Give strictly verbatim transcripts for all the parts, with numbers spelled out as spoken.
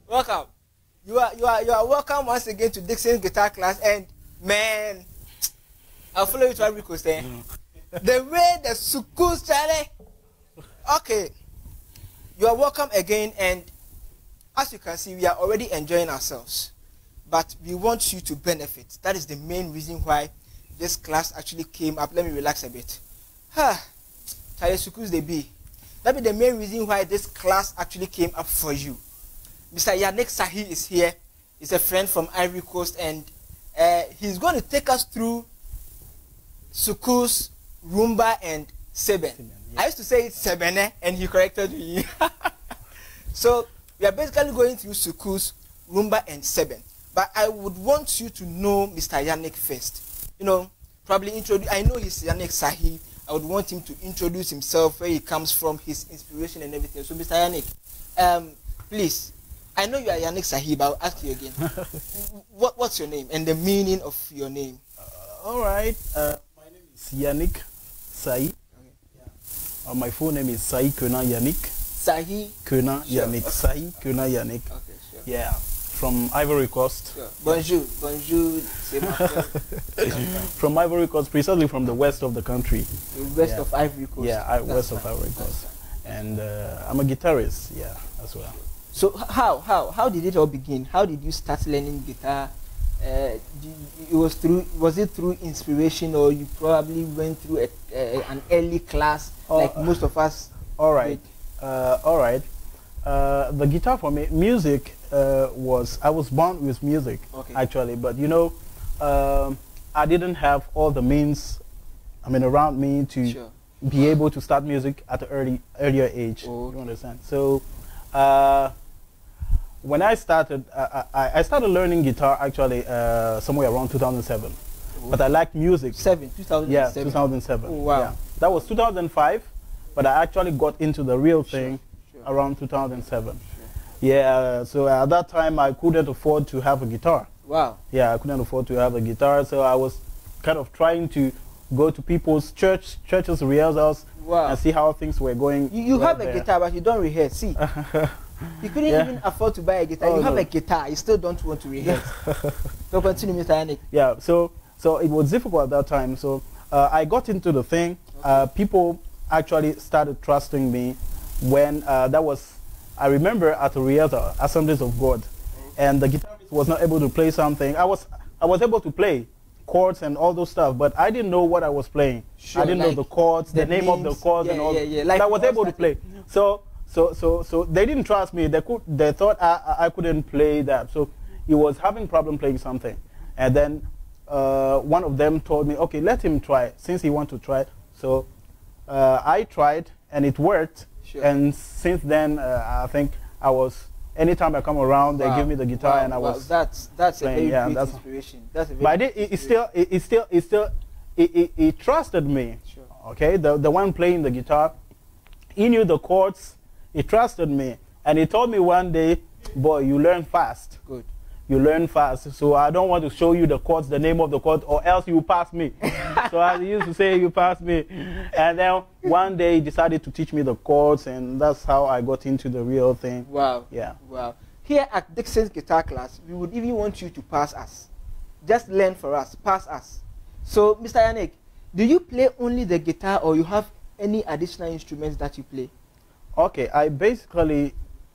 welcome. You are you are you are welcome once again to Dixon's guitar class. And man, I'll follow you to Ivory Coast. Eh? The way the sukus Charlie. Okay, you are welcome again. And as you can see, we are already enjoying ourselves, but we want you to benefit. That is the main reason why this class actually came up. Let me relax a bit. Ha, Charlie sukus they be. That be the main reason why this class actually came up for you. Mister Yannick Sahi is here. He's a friend from Ivory Coast, and uh, he's going to take us through sukus, rumba, and seben. Seben yeah. I used to say it's sebene, and he corrected me. So we are basically going through sukus, rumba, and seben. But I would want you to know Mister Yannick first. You know, probably introduce. I know he's Yannick Sahi. I would want him to introduce himself, where he comes from, his inspiration, and everything. So, Mister Yannick, um, please. I know you are Yannick Sahi, but I'll ask you again. what, what's your name and the meaning of your name? Uh, all right. Uh, my name is Yannick Sahi. Okay. Yeah. Uh, my full name is Sahi Kona Yannick. Sahi Kona sure. Yannick. Okay. Sahi Kona Yannick. Okay, sure. Yeah. From Ivory Coast. Sure. Bonjour. Bonjour. From Ivory Coast, precisely from the west of the country. The west yeah. of Ivory Coast. Yeah, I, west fine. of Ivory Coast. And uh, I'm a guitarist, yeah, as well. So how how how did it all begin? How did you start learning guitar? Uh, it was through was it through inspiration, or you probably went through a, uh, an early class oh, like most of us? All right, uh, all right. Uh, the guitar for me, music uh, was I was born with music okay. actually, but you know, um, I didn't have all the means, I mean, around me to sure. be able to start music at an early earlier age. Oh, okay. You understand? So. Uh, When I started, uh, I, I started learning guitar actually uh, somewhere around two thousand seven. Oh. But I liked music. Seven, two thousand seven. Yeah, two thousand seven. Oh, wow. Yeah. That was two thousand five, but I actually got into the real thing sure, sure. around two thousand seven. Sure. Yeah, so at that time I couldn't afford to have a guitar. Wow. Yeah, I couldn't afford to have a guitar, so I was kind of trying to go to people's church, churches, rehearsals, wow. and see how things were going. You, you right have a there. guitar, but you don't rehearse. See. You couldn't yeah. even afford to buy a guitar. Oh, you have no. a guitar, you still don't want to rehearse. So continue, Mister Yannick. Yeah, so so it was difficult at that time. So uh, I got into the thing. Okay. Uh, people actually started trusting me when uh, that was, I remember at a rehearsal, Assemblies of God, okay. and the guitarist was not able to play something. I was I was able to play chords and all those stuff, but I didn't know what I was playing. Sure, I didn't like know the chords, the, the name names, of the chords, yeah, and all. Yeah, yeah. Like but I was able to play. So. So, so, so they didn't trust me. They could, they thought I, I couldn't play that. So he was having problem playing something, and then uh, one of them told me, "Okay, let him try, since he wants to try." So uh, I tried, and it worked. Sure. And since then, uh, I think I was. Anytime I come around, wow. they give me the guitar, wow. and I wow. was. That's that's playing. a very yeah, great that's inspiration. That's a very. But it, it, it still, it, it still, it still, it, it, it trusted me. Sure. Okay, the the one playing the guitar, he knew the chords. He trusted me, and he told me one day, "Boy, you learn fast. Good. You learn fast. So I don't want to show you the chords, the name of the chords, or else you pass me." So I used to say, "You pass me." And then one day he decided to teach me the chords, and that's how I got into the real thing. Wow. Yeah. Wow. Here at Dixon's guitar class, we would even want you to pass us. Just learn for us. Pass us. So, Mister Yannick, do you play only the guitar, or you have any additional instruments that you play? Okay, I basically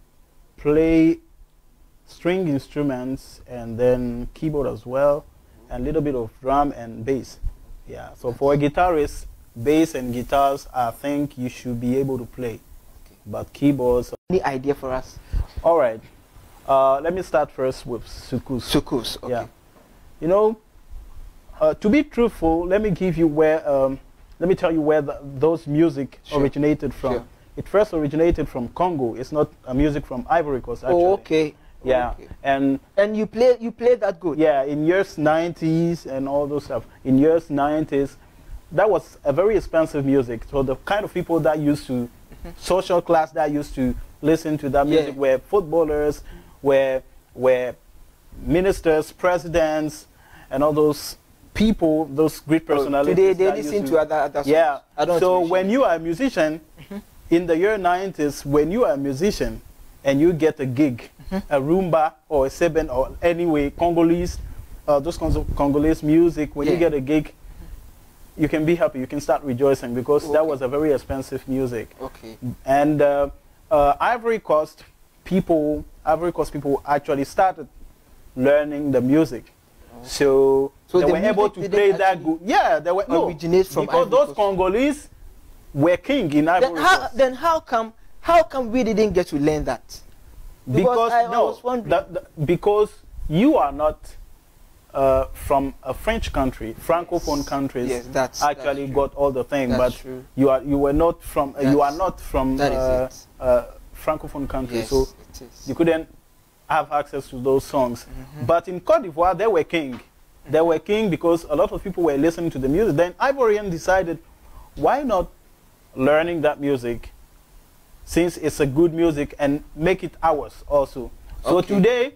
play string instruments and then keyboard as well, and a little bit of drum and bass. Yeah, so for a guitarist, bass and guitars, I think you should be able to play. Okay. But keyboards... Any idea for us? All right. Uh, let me start first with sukus. Sukus, okay. Yeah. You know, uh, to be truthful, let me give you where... Um, let me tell you where the, those music sure. originated from. Sure. It first originated from Congo. It's not a music from Ivory Coast, actually. Oh, okay. Yeah, okay. and and you play you play that good. Yeah, in years nineties and all those stuff. In years nineties, that was a very expensive music. So the kind of people that used to, mm-hmm. social class that used to listen to that music yeah. were footballers, were were ministers, presidents, and all those people, those great personalities. Oh, today they listen to, to other other songs. Yeah. I don't so when you are a musician. Mm-hmm. In the year nineties, when you are a musician, and you get a gig, Mm-hmm. a rumba or a seben or anyway Congolese, uh, those kinds of Congolese music. When Yeah. you get a gig, you can be happy. You can start rejoicing because that Okay. was a very expensive music. Okay. And uh, uh, Ivory Coast people, Ivory Coast people actually started learning the music. So, So they the were able music to didn't play that actually good. Yeah, they were no, originate from because Ivory those Coast. Congolese were king in Ivory Then how, Coast. then how come how come we didn't get to learn that? Because I, I no, was wondering. the- the- because you are not uh, from a French country, francophone countries Yes, that's- actually that's true. got all the thing, That's but true. you are you were not from uh, you are That's- not from that is uh, it. uh, francophone countries, Yes, so it is. you couldn't have access to those songs. Mhm. But in Cote d'Ivoire, they were king. They were king because a lot of people were listening to the music. Then Ivorian decided, why not learning that music, since it's a good music, and make it ours also. So Okay. today,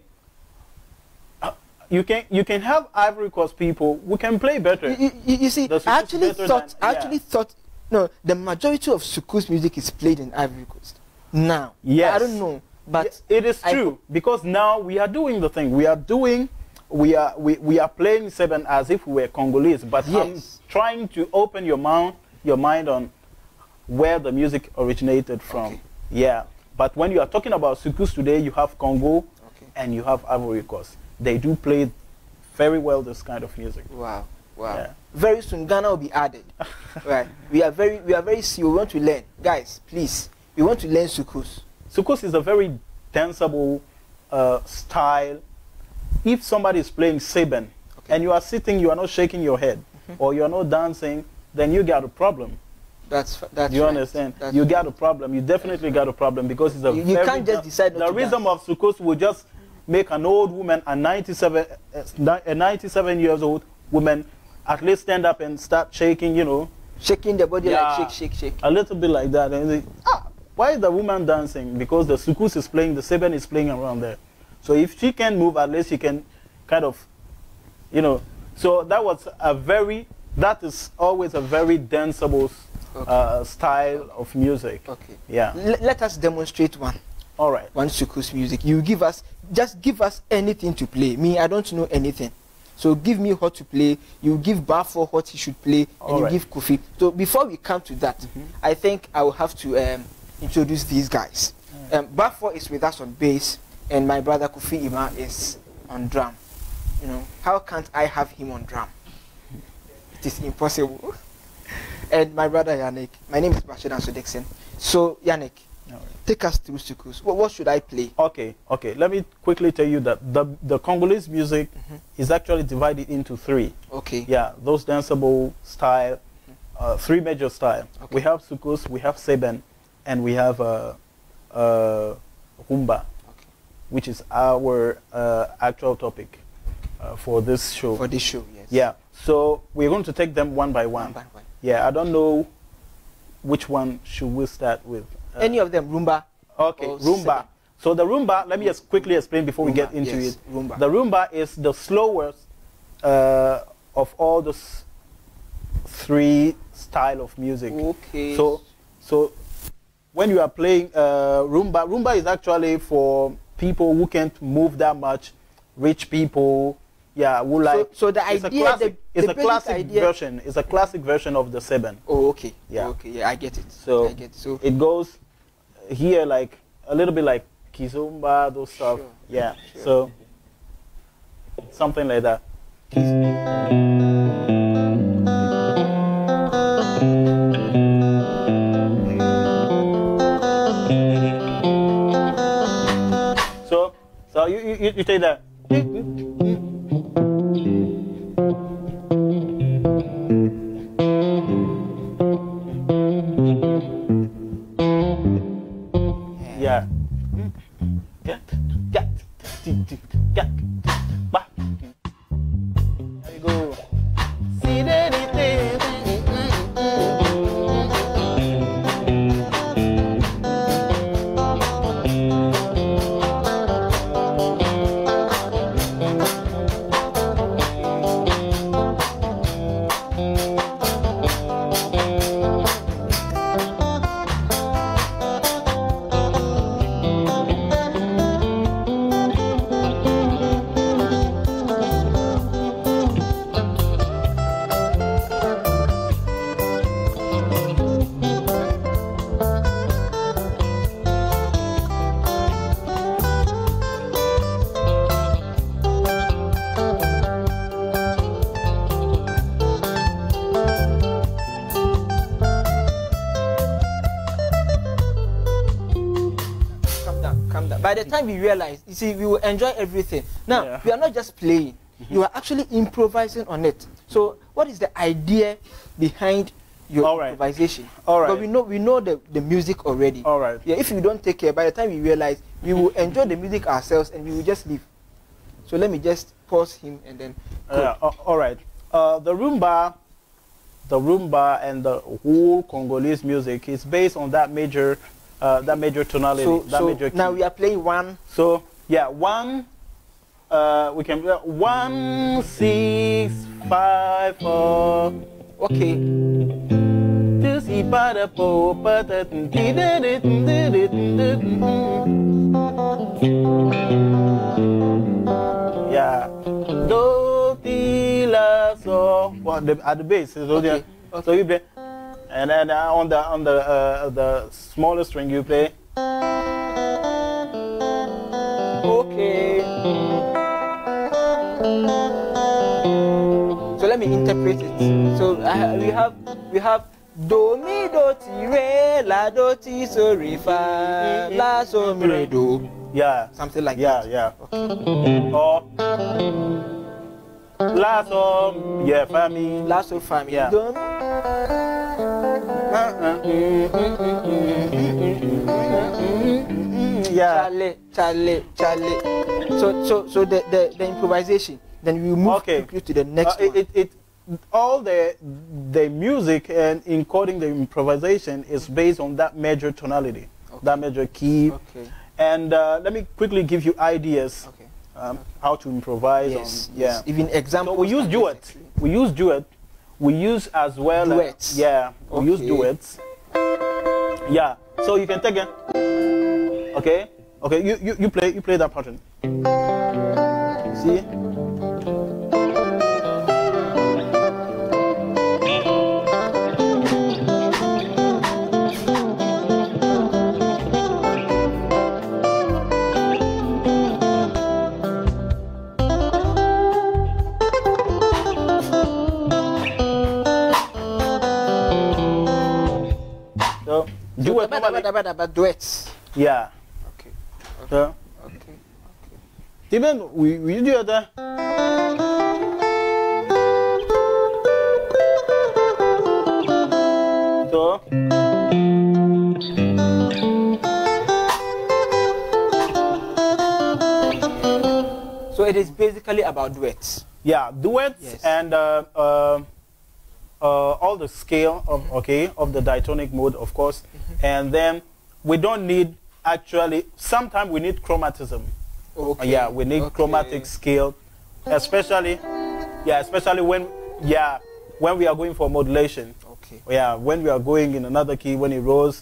uh, you can you can have Ivory Coast people who can play better. You, you, you see, The Sukus I actually better thought, than- I yeah. actually thought, no, the majority of Sukus music is played in Ivory Coast now. Yes. I don't know, but Yeah, it is I true because now we are doing the thing. We are doing, we are we, we are playing seven as if we were Congolese. But I'm Yes. trying to open your mind, your mind on where the music originated from. Okay. Yeah. But when you are talking about Sukus today, you have Congo Okay. and you have Ivory Coast. They do play very well this kind of music. Wow, wow. Yeah. Very soon Ghana will be added. Right. We are very we are very serious. We want to learn. Guys, please. We want to learn Sukus. Sukus is a very danceable uh, style. If somebody is playing Seben Okay. and you are sitting, you are not shaking your head, or you are not dancing, then you got a problem. That's f- that's Do you right. understand? That's You right. got a problem. You definitely got a problem because it's a You- you very can't just dan- decide not The to rhythm dance. of Sukus will just make an old woman, a ninety-seven, uh, ni- a ninety-seven years old woman, at least stand up and start shaking. You know, shaking the body Yeah. like shake, shake, shake. a little bit like that. And they, ah, why is the woman dancing? Because the Sukus is playing, the Seben is playing around there. So if she can move, at least she can kind of, you know. So that was a very, that is always a very danceable Okay. uh, style of music. Okay. Yeah. L- let us demonstrate one. All right. One Sukus music. You give us, just give us anything to play. Me, I don't know anything. So give me what to play. You give Bafo what he should play, and All you right. give Kofi. So before we come to that, I think I will have to um, introduce these guys. Um, Bafo is with us on bass, and my brother Kofi Ima is on drum. You know, how can't I have him on drum? It is impossible. And my brother Yannick. My name is Bashir Ansodexen. So Yannick, All right. take us through Sukus. What, what should I play? Okay, okay. Let me quickly tell you that the the Congolese music Mhm. is actually divided into three. Okay. Yeah, those danceable style, uh, three major style. Okay. We have Sukus, we have Seben, and we have uh, uh, Rumba, Okay. which is our uh, actual topic uh, for this show. For this show, yes. Yeah. So we're going to take them one by one. One by one. Yeah, I don't know which one should we start with. Uh, Any of them, Rumba. Okay, or Rumba. Seben. So the Rumba, let me just quickly explain before we Rumba, get into yes, it. Rumba. The Rumba is the slowest uh, of all the s- three style of music. Okay. So, so when you are playing uh, Rumba, Rumba is actually for people who can't move that much, rich people. Yeah, who like. so the it's idea, a classic, the- it's the a basic classic idea- version. It's a classic version of the Seben. Oh, okay. Yeah. Okay, yeah, I get it. So I get it. So it goes here like a little bit like kizomba, those stuff. Sure. Yeah. Sure. So something like that. So so you you, you take that. Yeah. Yeah. Yeah. Yeah. Bah. There you go. See that by the time we realize, you see, we will enjoy everything. Now, yeah. we are not just playing. Mm-hmm. You are actually improvising on it. So, what is the idea behind your All right. improvisation? All right. But we know we know the, the music already. All right. Yeah. If you don't take care, by the time we realize, we will enjoy the music ourselves and we will just leave. So let me just pause him and then. Uh, all right. Uh, the rumba, the rumba, and the whole Congolese music is based on that major, uh, that major tonality. So, that so major key. Now we are playing one. So yeah, one. Uh, we can play one, six, five, four. Okay. Yeah. Do, ti, la, so. Well, the, at the base. So, okay. Yeah. Okay. So you play, and then uh, on the on the uh, the smaller string you play. Okay. So let me interpret it. So uh, we have we have do mi do ti re la do ti so re fa la so mi re do. Yeah. Something like yeah, that. Yeah, okay. yeah. Or la so yeah fa mi. La so fa mi. Yeah. Do mi. Yeah. Charlie, Charlie, Charlie. So so so the the, the improvisation. Then we move okay. quickly to the next uh, one. It, it, it, all the the music and encoding the improvisation is based on that major tonality, okay. that major key. Okay. And uh, let me quickly give you ideas okay. Um, okay. how to improvise. Yes. On, yeah. Yes. Even examples. So we use duet. We use duet. We use as well. Duets. Uh, yeah. We okay. use duets. Yeah. So you can take it. Okay. Okay. You you you play you play that pattern. See. So, duet normally. Duets. Yeah. Okay. Okay. So, okay. Okay. Even we we do that. So. So it is basically about duets. Yeah, duets yes. and uh, uh, uh, all the scale of okay of the diatonic mode, of course, mm-hmm. and then we don't need actually. Sometimes we need chromatism. Okay. Uh, yeah, we need okay. chromatic scale, especially yeah, especially when yeah when we are going for modulation. Okay. Yeah, when we are going in another key when it rolls.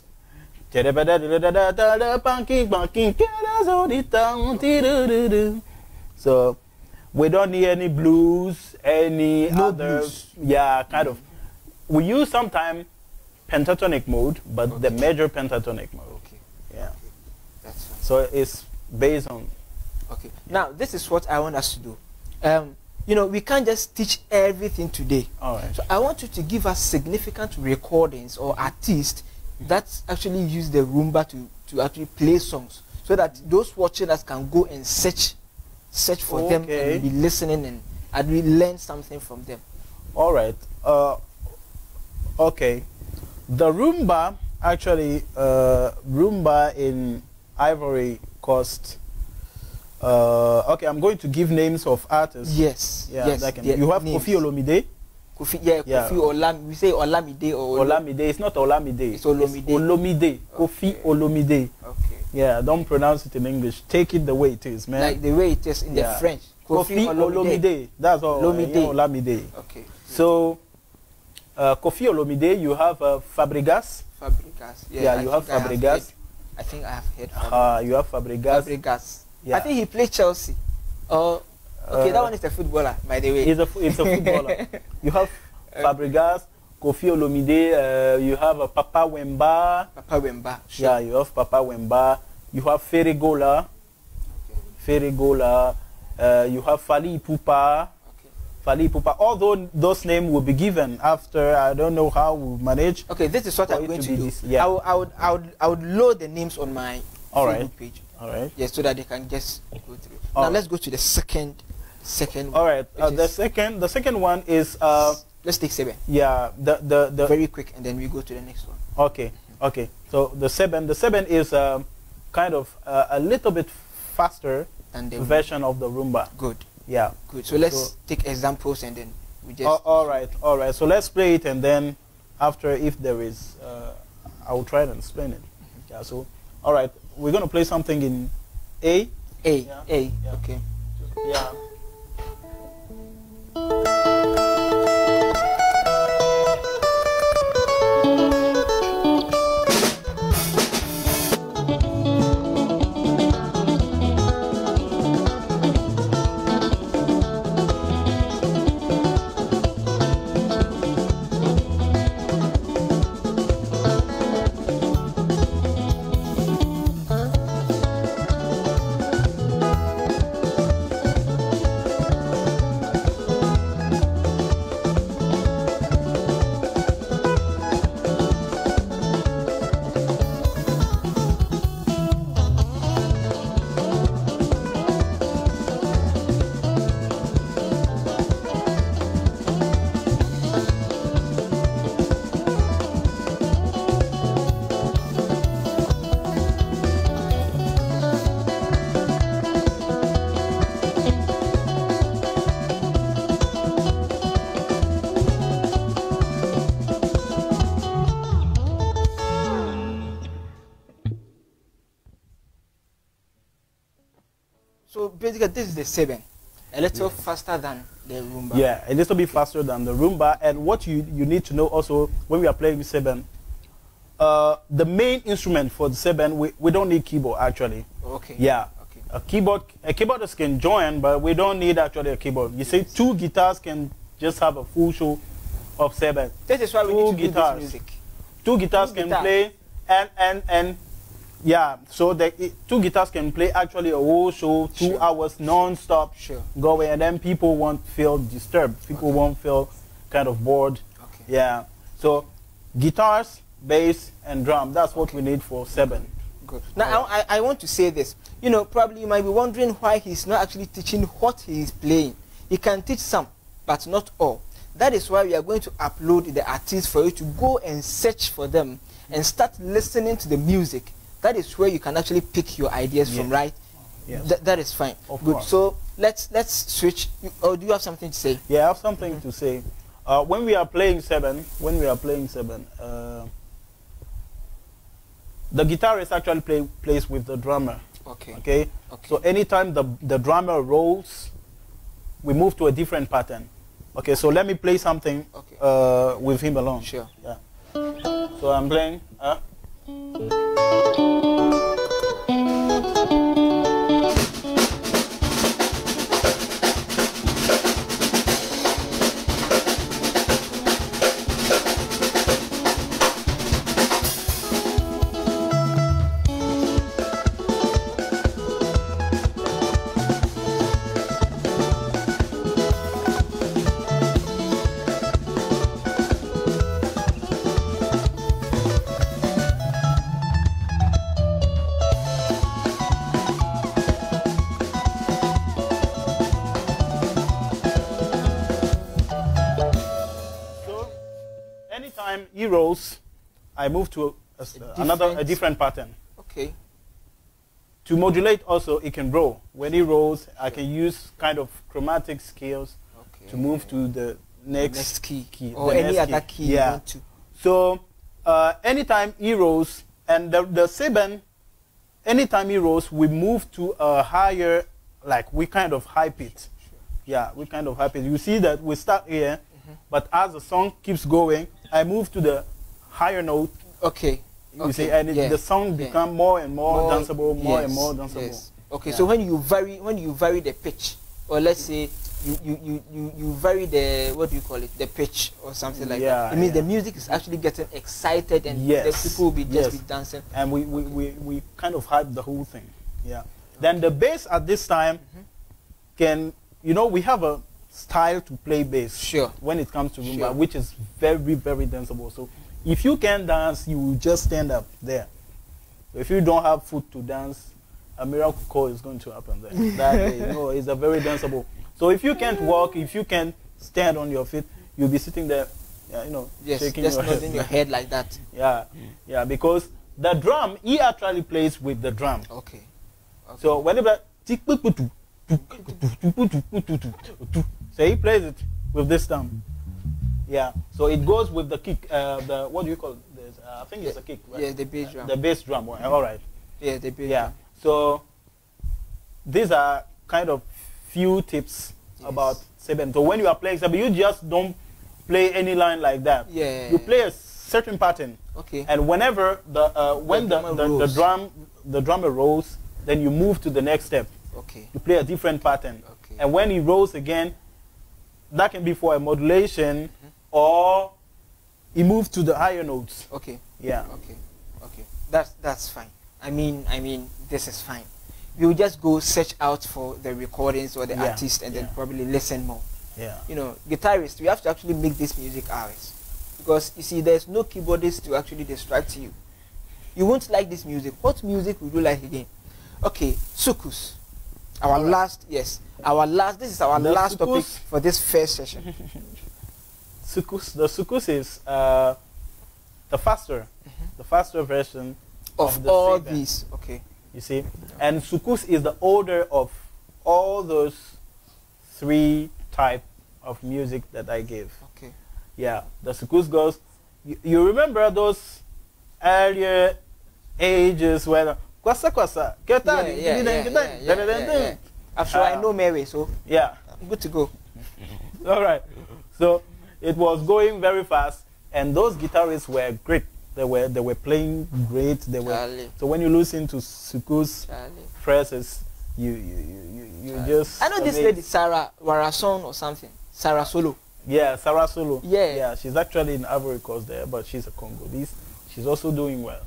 So we don't need any blues, any no other, blues. yeah, kind mm. of. We use sometimes pentatonic mode, but okay. the major pentatonic mode. Okay. Yeah. Okay. That's fine. So it's based on. Okay. Now this is what I want us to do. Um, you know, we can't just teach everything today. All right. So I want you to give us significant recordings or artists that actually use the rumba to to actually play songs, so that those watching us can go and search. search for okay. them and be listening and, and we learn something from them. All right. Uh, okay. The rumba, actually, uh, rumba in Ivory Coast. Uh, okay, I'm going to give names of artists. Yes. Yeah, yes. that can, you have names. Kofi Olomide. Kofi, yeah, yeah. Kofi Olam. We say Olamide or Olamide. It's not Olamide. It's Olomide. It's Olomide. Okay. Kofi Olomide. Okay. Yeah, don't pronounce it in English. Take it the way it is, man. Like the way it is in yeah. the French. Kofi, Kofi Olomide. Olomide. That's all. Olomide. Uh, Olamide. Okay. So, uh, Kofi Olomide, you have uh, Fabregas. Fabregas. Yeah, yeah I you have Fabregas. I have, I think I have heard Fabregas. Uh, you have Fabregas. Fabregas. Yeah. I think he played Chelsea. Oh, okay, uh, that one is a footballer, by the way. It's a, it's a footballer. You have Fabregas, Kofi Olomide, uh, you have uh, Papa Wemba. Papa Wemba. Sure. Yeah, you have Papa Wemba. You have Ferregola. Okay. Ferregola. Uh, you have Fali Ipupa. Okay. Fali Ipupa. Although those names will be given after, I don't know how we manage. Okay, this is what I'm going to, to do. This, yeah. I, will, I, would, I, would, I would load the names on my All Facebook right. page. All right. Yes, so that they can just go through. All now right. let's go to the second, second. All right. one, Uh, the second, the second one is uh, let's take seven. yeah, the the the Very quick, and then we go to the next one. Okay, okay. So the seven, the seven is um, kind of uh, a little bit faster And the version of the rumba. Good, Yeah. good. So let's So- take examples, and then we just. All, all right, all right. So let's play it, and then after, if there is, uh, I will try to explain it. Yeah. So, all right, we're gonna play something in A. A, Yeah. A. Yeah. Okay. Yeah. So basically, this is the seven, a little faster than the rumba. Yeah, a little bit faster than the rumba. And what you you need to know also when we are playing with seven, uh, the main instrument for the seven, we we don't need keyboard actually. Okay. Yeah. Okay. A keyboard, a keyboardist can join, but we don't need actually a keyboard. You see, two guitars can just have a full show of seven. This is why we Two need to do guitars. this music. Two guitars Two can guitars. play, and and and yeah. So the it, two guitars can play actually a whole show, two Sure. hours non-stop, Sure. going, and then people won't feel disturbed. People Okay. won't feel kind of bored. Okay. Yeah. So guitars, bass, and drum. That's what we need for seven. Good. Now, I, I want to say this. You know, probably you might be wondering why he's not actually teaching what he is playing. He can teach some, but not all. That is why we are going to upload the artists for you to go and search for them and start listening to the music. That is where you can actually pick your ideas Yes. from, right? Yes. Th that is fine. Of Good. course. So let's let's switch. Or do you have something to say? Yeah, I have something to say. Uh, when we are playing seven, when we are playing seven, uh, the guitarist actually play, plays with the drummer. Okay. Okay. Okay. So anytime the the drummer rolls, we move to a different pattern. Okay. So let me play something Okay. uh, with him alone. Sure. Yeah. So I'm playing. Uh, so anytime he rolls, I move to a, a, A another a different- different pattern. Okay. To modulate also, it can roll. When he rolls, I can use kind of chromatic scales Okay. to move to the next, next key, key or the any next other key you Yeah. want to. So uh, anytime he rolls, and the, the seven, anytime he rolls, we move to a higher, like we kind of hype it. Yeah, we kind of hype it. You see that we start here, but as the song keeps going, I move to the higher note. Okay. You okay. see, and it, yeah. the song yeah. become more and more, More- danceable, more and yes, more danceable. yes. Okay, Yeah. so when you vary when you vary the pitch, or let's say you, you, you, you, you vary the, what do you call it, the pitch or something like Yeah, that. It means yeah. the music is actually getting excited, and Yes, the people will be just yes. be dancing. And we, we, we, we kind of hype the whole thing. Yeah. Then the bass at this time can, you know, we have a style to play bass. Sure. When it comes to rumba, Sure. which is very, very danceable. So if you can dance, you will just stand up there. If you don't have foot to dance, a miracle call is going to happen there. That day, you know, it's a very danceable. So if you can't walk, if you can't stand on your feet, you'll be sitting there, yeah, you know, yes, shaking just your nodding head. your head like that. Yeah, yeah, because the drum, he actually plays with the drum. Okay. okay. So whenever, so he plays it with this thumb. Yeah, so it goes with the kick, uh, the, what do you call it? Uh, I think it's a kick, right? Yeah, the bass drum. The bass drum, all right. Yeah, the bass yeah. drum. So these are kind of few tips yes. about seven. So when you are playing seven, you just don't play any line like that. Yeah. You play a certain pattern. Okay. And whenever the uh, when the the, the, the drum the drummer rolls, then you move to the next step. Okay. You play a different pattern. Okay. And when he rolls again, that can be for a modulation mm-hmm. or he moves to the higher notes. Okay. Yeah. Okay. Okay. That's that's fine. I mean, I mean, this is fine. We'll just go search out for the recordings or the yeah. artist and yeah. then probably listen more. Yeah. You know, guitarists, we have to actually make this music ours. Because, you see, there's no keyboardist to actually distract you. You won't like this music. What music would you like again? Okay, Soukous. Our right. last, yes, our last, this is our the last Soukous topic for this first session. Soukous, the Soukous is uh, the faster, mm-hmm. the faster version of, of the all seven. These. Okay. You see? Yeah. And Soukous is the older of all those three type of music that I gave. Okay. Yeah, the Soukous goes. You, you remember those earlier ages where kwasa kwasa, yeah, yeah, yeah, yeah, yeah, yeah, yeah. I'm sure uh, I know Mary, so yeah, I'm good to go. All right. So it was going very fast, and those guitarists were great. They were they were playing great. They were Charlie. So when you listen to Soukous phrases, you you you, you, you just. I know this lady Sarah Warason or something. Sarah Solo. Yeah, Sarah Solo. Yeah. Yeah, she's actually in Ivory Coast there, but she's a Congolese. She's also doing well.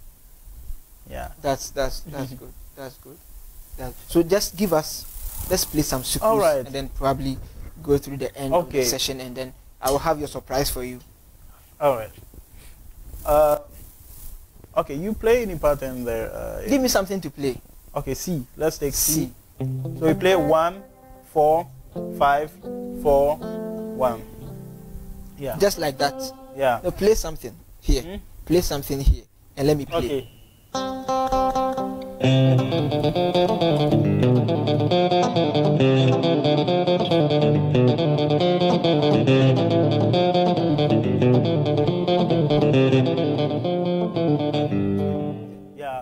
Yeah. That's that's that's good. That's good. That's, so just give us, let's play some Soukous. All right. And then probably go through the end okay. of the session, and then I will have your surprise for you. All right. Uh, okay, you play any pattern there. Uh, give me something to play. Okay, C. Let's take C. C. So we play one, four, five, four, one. Yeah. Just like that. Yeah. No, play something here. Hmm? Play something here, and let me play. Okay. Yeah.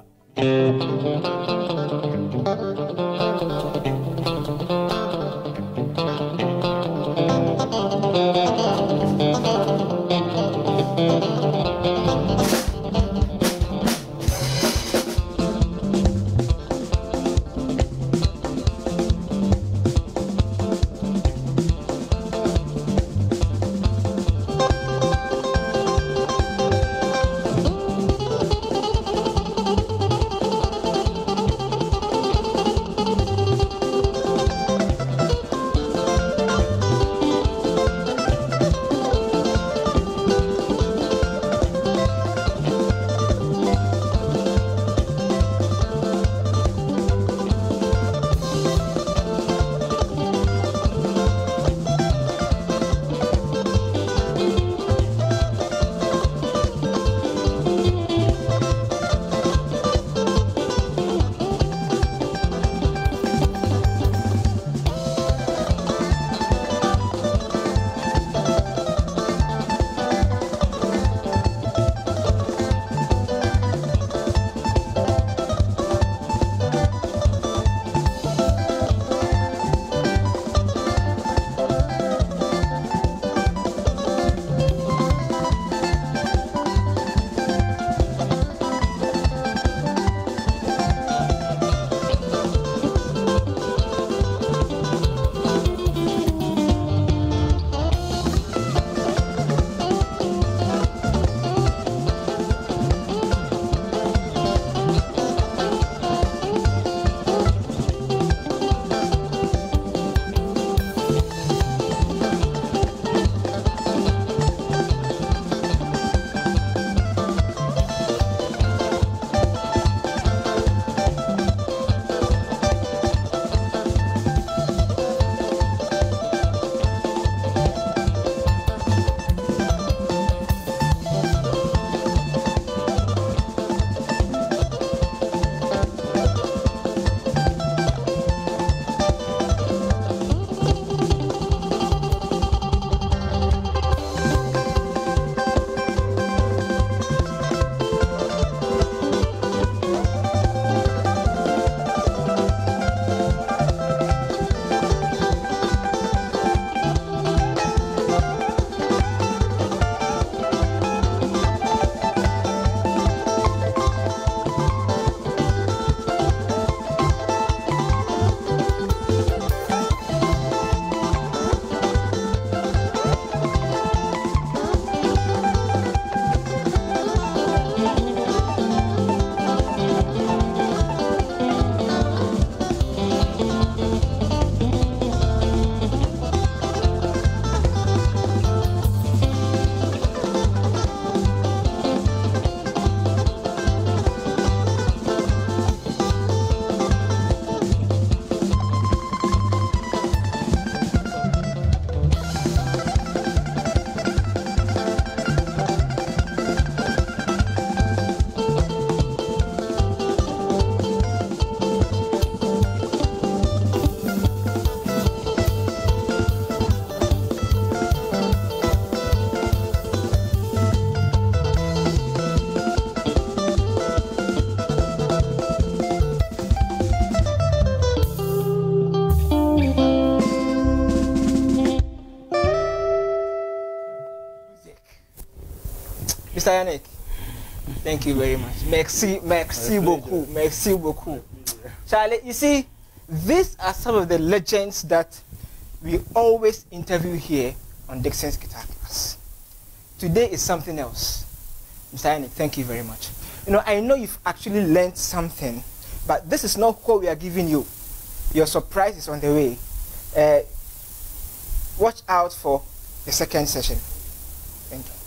Mister Yannick, thank you very much. Merci, merci beaucoup, merci beaucoup. Charlie, you see, these are some of the legends that we always interview here on Dixon's Guitar Class. Today is something else. Mister Yannick, thank you very much. You know, I know you've actually learned something, but this is not what we are giving you. Your surprise is on the way. Uh, watch out for the second session. Thank you.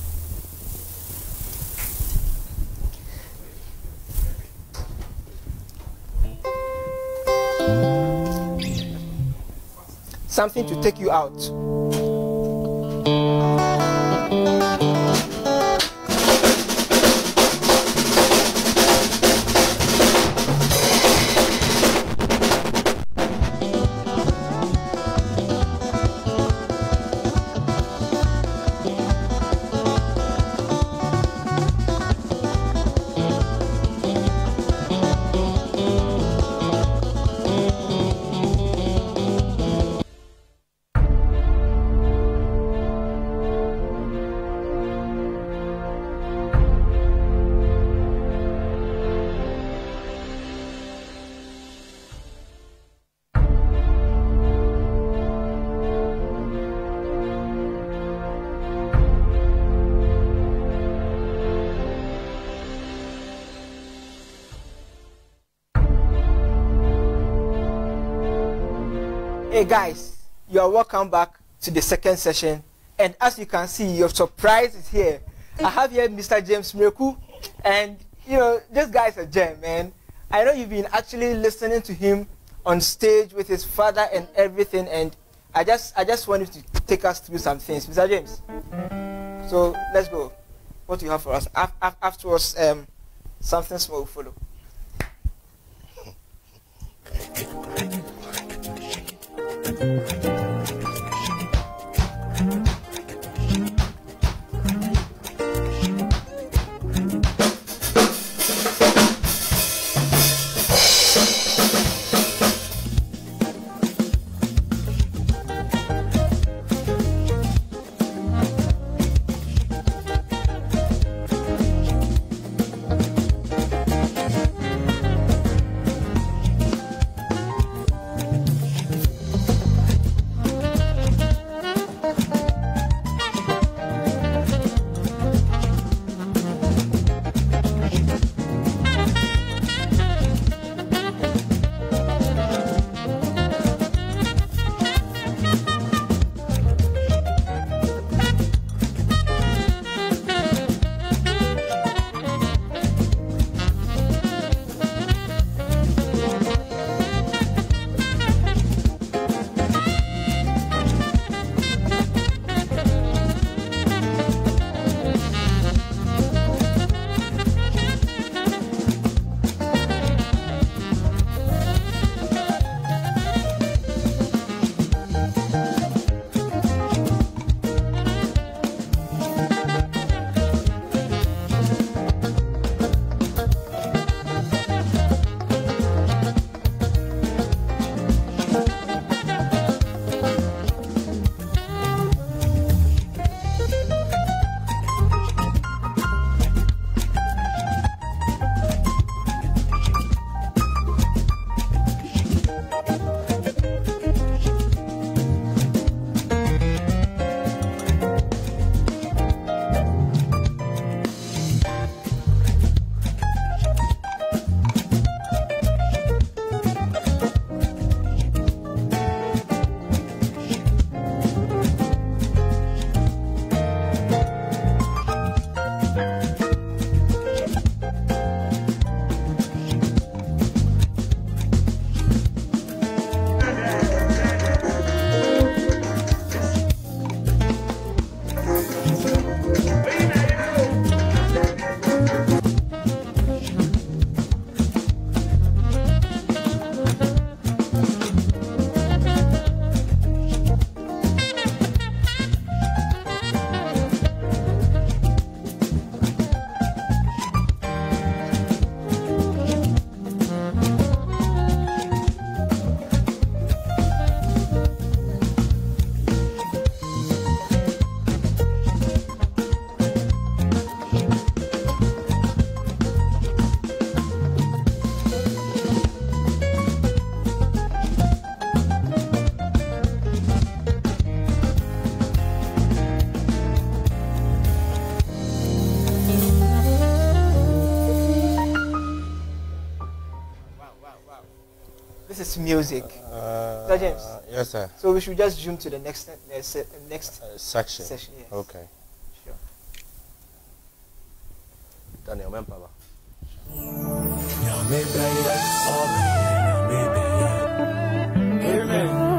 Something to take you out. Hey guys, you are welcome back to the second session, and as you can see, your surprise is here. I have here Mister James Miracle, and you know, this guy is a gem, man. I know you've been actually listening to him on stage with his father and everything, and I just I just want you to take us through some things, Mister James. So let's go. What do you have for us? Af af afterwards, um, something small will follow. just music. Uh, Sir James. uh, yes, sir. So we should just jump to the next uh, se next uh, section. Session. Yes. Okay. Sure. Daniel Mempaba. Amen.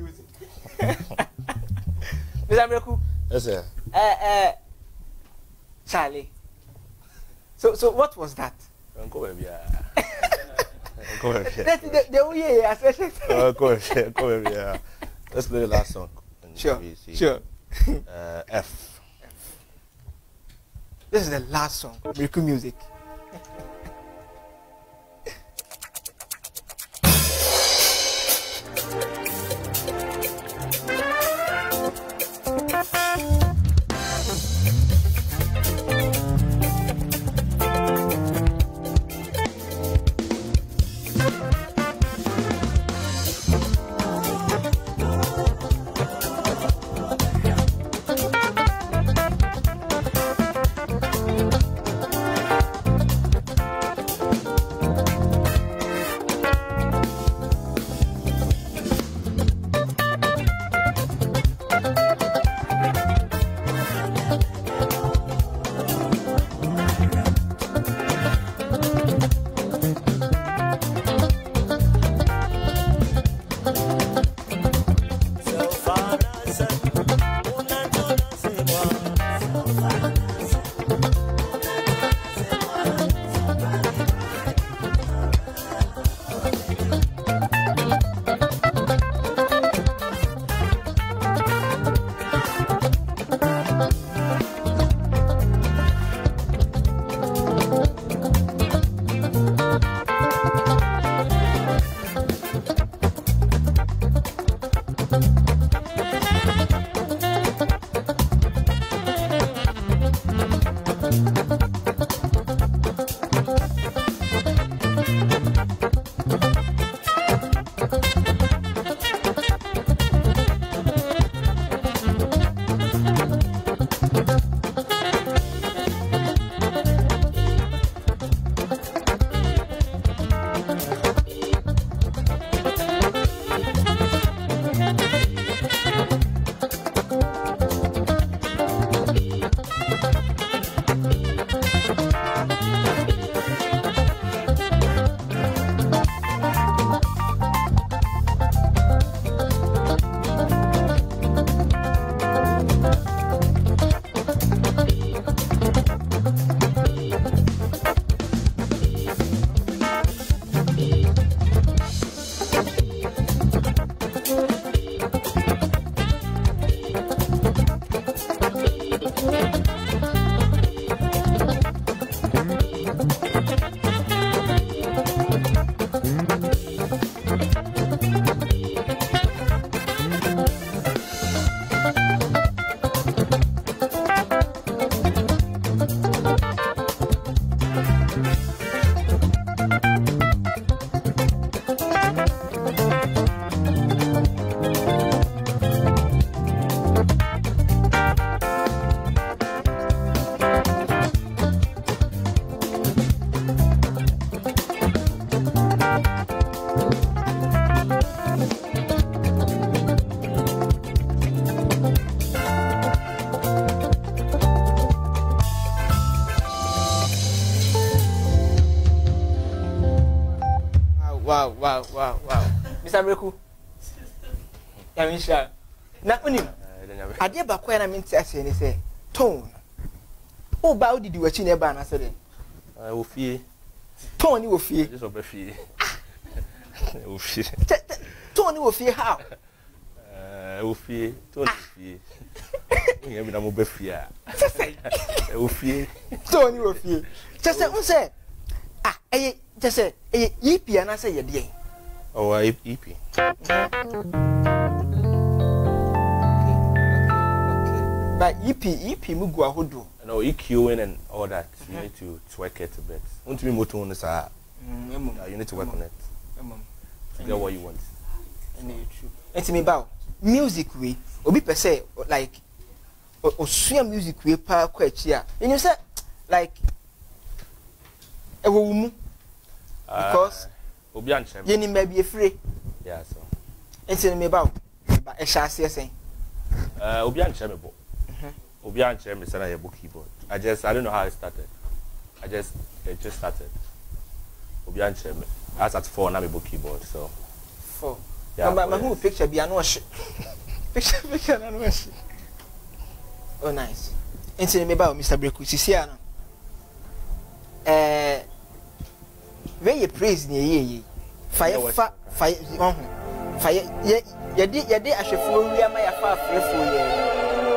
Yes, sir. Uh, uh, Charlie. So so what was that? Go ahead, yeah. Go ahead. That the the way I said. Go ahead, go ahead, yeah. Let's play the last song. Sure. Sure. Uh, F. This is the last song. Miracle Music. Wow, wow, wow, wow. Mister Breku. Ya misha. Na unim. Ade ba kwa na menti ase ni say tone. O ba o didi wachi na ba na say den. Eh wo fie. Tone ni wo fie. Just oba fie. Wo fie. Tone ni wo fie how? Eh wo fie, tone fie. Ngi na mo ba fie a. Say. Wo fie. Tone ni wo fie. Just say un say ah eh just say eh E P na say ye de. Oh, E P. But E P, E P mu go ahodo. No, EQing and all that. You need to twerk it a bit. Want to be motor on this ah. You need to work on it. To get what you want. And true. And to me about music we obi per se like osua music we pa kwachi a. And you say like ewo mu because obi anchem. Ye ni ma bi efre. Yeah, so. And to me about ba e sha ase ase. Uh obi anchem me bo. Obi anchem me say na book keyboard. I just I don't know how it started. I just it just started. Obi anchem me. I was at four na me book keyboard, so four. Yeah, but my who picture be an wash. Picture picture an wash. Oh nice. Enti me ba Mister Breku sisia no. Eh we ye praise ni ye ye. Fire fa fire on fire ye ye di ye di ahwefo wi ama ya fa afrefo ye.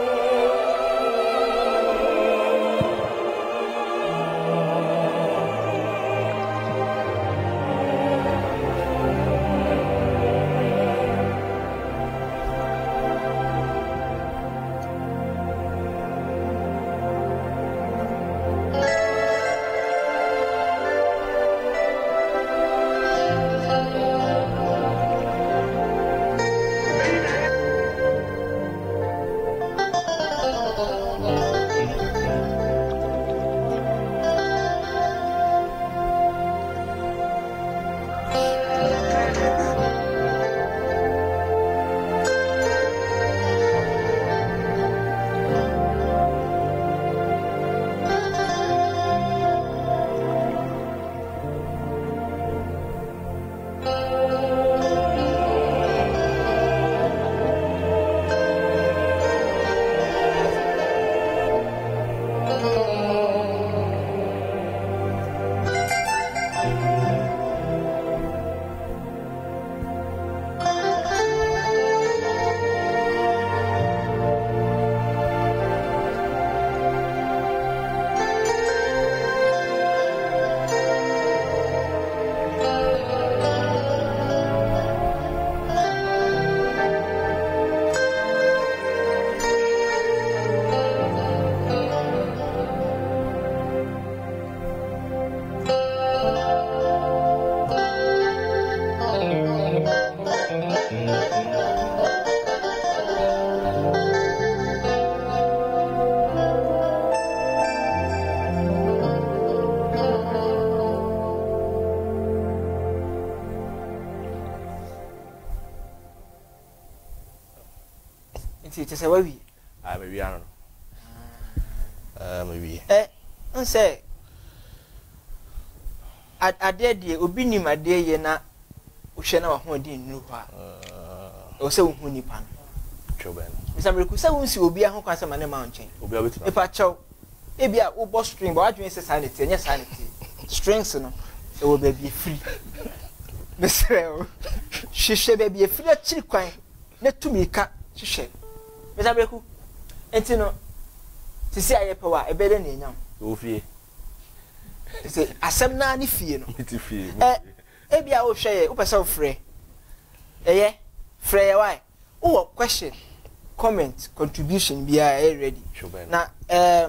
It is a way. I may be on. Uh, maybe. Eh, and say, I did the Ubini, my dear, ye na Ushana Hodin, no, or so Hunipan. Choban. Mister Recusa won't see Ubia who can summon a mountain. Ubia, if I chow, maybe a ubo string, but I drink sanity and your sanity. Strengths, no, it will be free. Mister She shall be a free chick quine, not to me cat, she shall. Mister Breku, enti no ti si ayepewa e be de na enyam o fie ti asem na ni fie no ti fie eh e bia o hwe o pese o frɛ eh frɛ why o question comment contribution bia e ready na um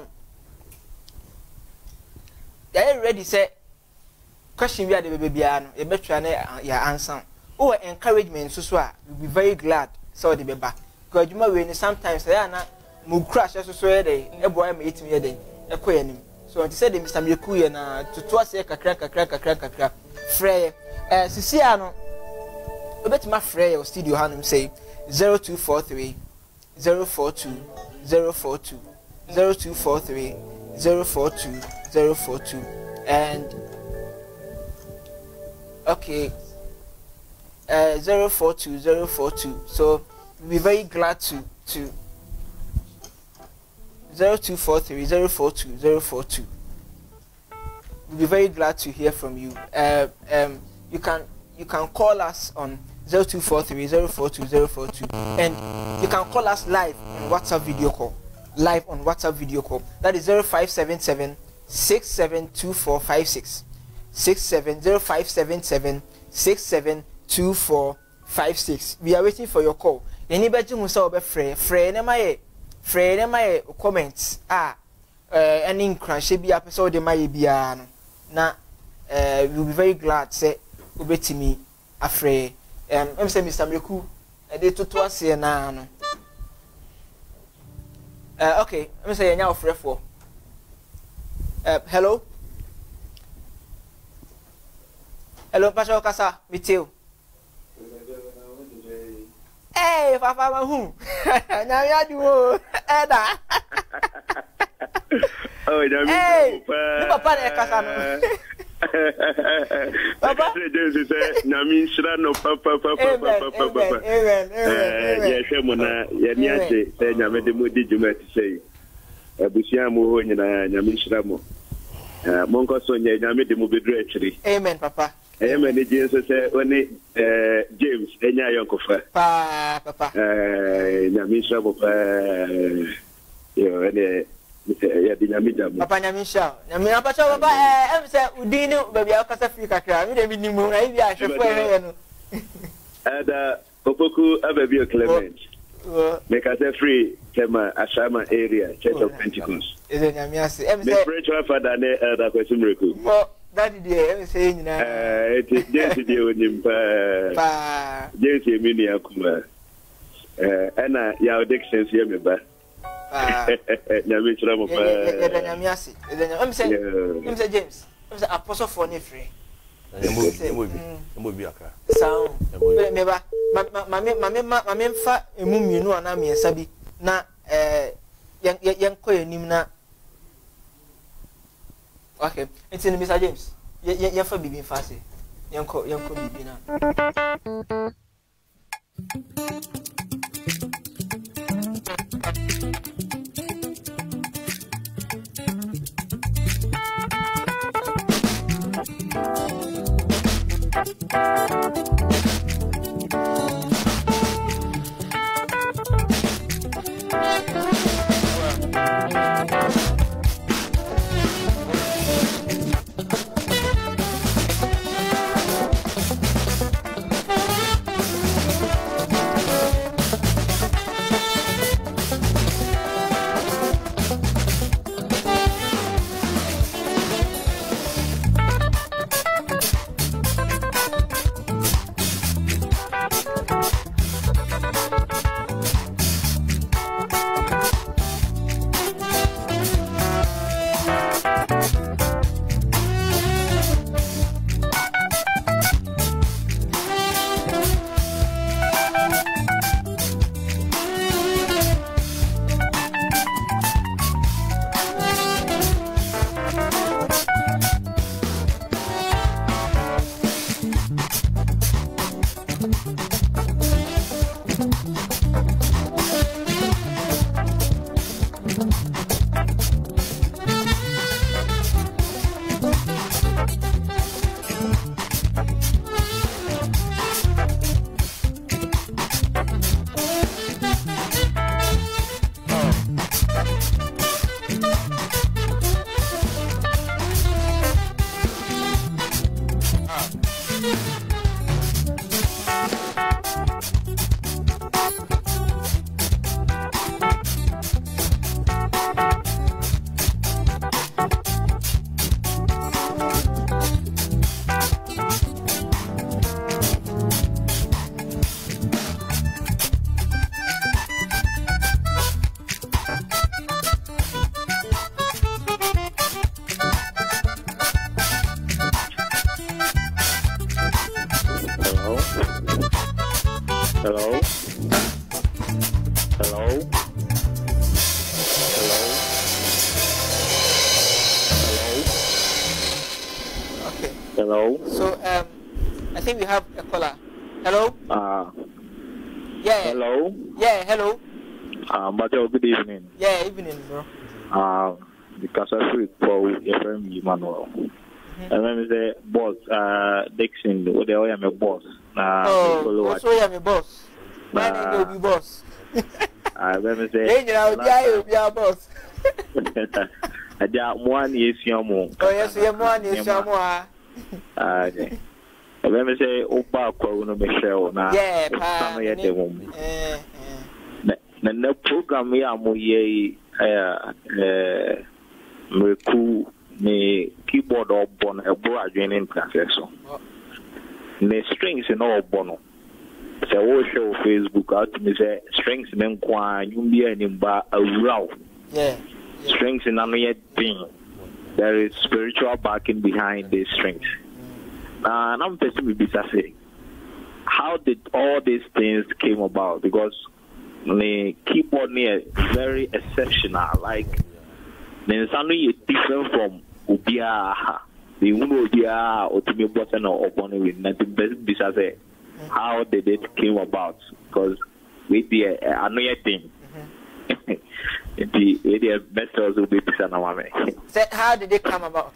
ya ready say question bia de be bia no e betwa na ya answer o encouragement so so a we be very glad so de be back. Because you may sometimes say, "Na mu crash so so dey e boy me etim ye dey e koye nim." So until say the Mister Breku na to to say kakra kakra kakra kakra frɛ eh sisi ano obetima frɛ your studio hanum say zero two four three zero four two zero four two zero two four three zero four two zero four two and okay uh zero four two zero four two. So we'll be very glad to to zero two four three zero four two zero four two. We'll be very glad to hear from you. Uh, um, you can you can call us on zero two four three zero four two zero four two, and you can call us live on WhatsApp video call. Live on WhatsApp video call. That is zero five seven seven six seven two four five six six seven zero five seven seven six seven two four five six. We are waiting for your call. Anybody who saw be free, free na my free na my comments. Ah, uh, any crash be episode de my bia no. Na uh, we'll be very glad say obetimi afre. Um, I'm say Mister Breku, e dey toto ase na no. Uh, okay, I'm say nya ofre for. Uh, hello. Hello, Pastor Kasa, with you. Hey, Papa Mahu. Now you do Eda. Oh, hey, Papa Kasa. Papa, Nami Shrano, Papa, Papa, Papa, Papa. Amen, amen, yes, Mona, Yaniate, say, Namade Mudi, you might say. Abusia mo nyina nyame nhyira mo. Eh monko so nya nyame de mo bedru atwiri. Amen papa. Amen ni Jesus say oni eh James enya yonkofa. Pa papa. Eh nyame nhyira mo pa. Yo ene ya di nyame jamu. Papa nyame nhyira. Nyame papa cho papa eh em say udin ni baby akasa free kakra. Me de bi ni mu na ibi ahwefo ehwe no. Ada Opoku Ababi Clement. Make us a free Tema Ashama area, Church of Pentecost. Is it Yamiasi? The spiritual father, Elder Kwesimureku. Well, that day, I'm saying now. It is James Dionim, James Yemini Akuma. And Yao Dixon, Yemiba. Yamitramo. Yamiasi. I'm saying, I'm saying, James. I'm saying, Apostle for Nefree. Sound. Never. Mammy, mammy, mammy, fa a mum, you know, and I'm a sabi. Na, eh, young, young, queer, Nimna. Okay, it's in Mister James. You're for being fussy. Young, young, could be now. Hello. So um, I think we have a caller. Hello. Uh. Yeah. Hello. Yeah. Hello. Uh, Mateo, good evening. Yeah, evening, bro. Uh, because I feel for your friend Emmanuel. Mm-hmm. And then the boss, uh, Dixon, what the way I'm a boss. Uh, oh, also I'm a boss. My name will be boss. Uh, let me say. Hey, you know, yeah, you are boss. I got one year, Siamo. Oh, yes, you have one year, Siamo. Uh, let me say, Opa, Corona Michelle. Now, yeah, pa. Yeah, yeah. The program we are more ye, uh, Meku, me keyboard or bon, a broad joining processor. The strings in all bono. So, I show Facebook out to me say strings in Enqua, you be an imba a row. Yeah. Strings in another thing. There is spiritual backing behind these strings. Uh, and I'm testing with say, how did all these things came about? Because the keyboard is very exceptional. Like, there's something different from Ubia. The Ubia or to be button or open with nothing best say, how did it came about? Because with the another thing. The the best also be pisa na mame. Said, how did it come about?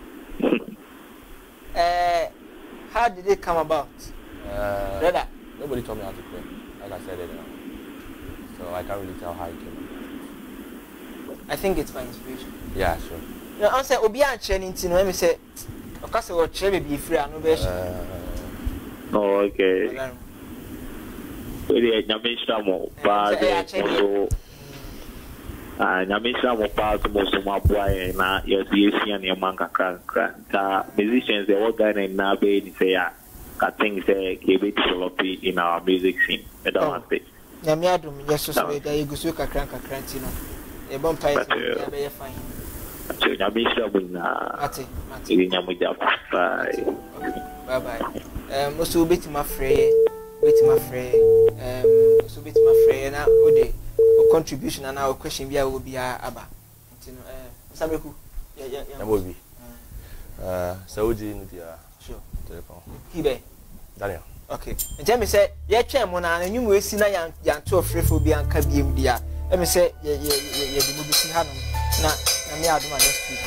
uh, how did it come about? Uh, Brother? Nobody told me how to play. Like I said it, uh, so I can't really tell how it came about. I think it's my inspiration. Yeah, sure. You know, I said, Obi and training, you know, let me say, of course, I will train be free, I know better. Uh, Oh, okay. Really, Nyamisha mo, but also, ah, Nyamisha mo pa to mo so mabuay na yes yes yan yung mga kakra. Ta musicians they work guy na be ni say ya. Ka things say ke be develop in our music scene. I don't want it. Nyame adum yes so so dey go so kakra kakra ntino. E bom pai ya be fine. So Nyamisha mo na. Ate, ate. Ili nyamuja. Bye. Bye bye. Um, also bit my friend, bit my friend. Um, also bit my friend. Na ode o contribution and our question bia will be aba. You know, eh, Sameku. Yeah, yeah, yeah. Will be. Uh, Saudi in the sure. Telephone. Hibe. Daniel. Okay. And tell me say, yeah, twa mo na anyu we si na yan yan to frefo bi anka biem dia. Let me say, yeah, yeah, yeah, yeah, the movie si hanom. Na na me aduma next week.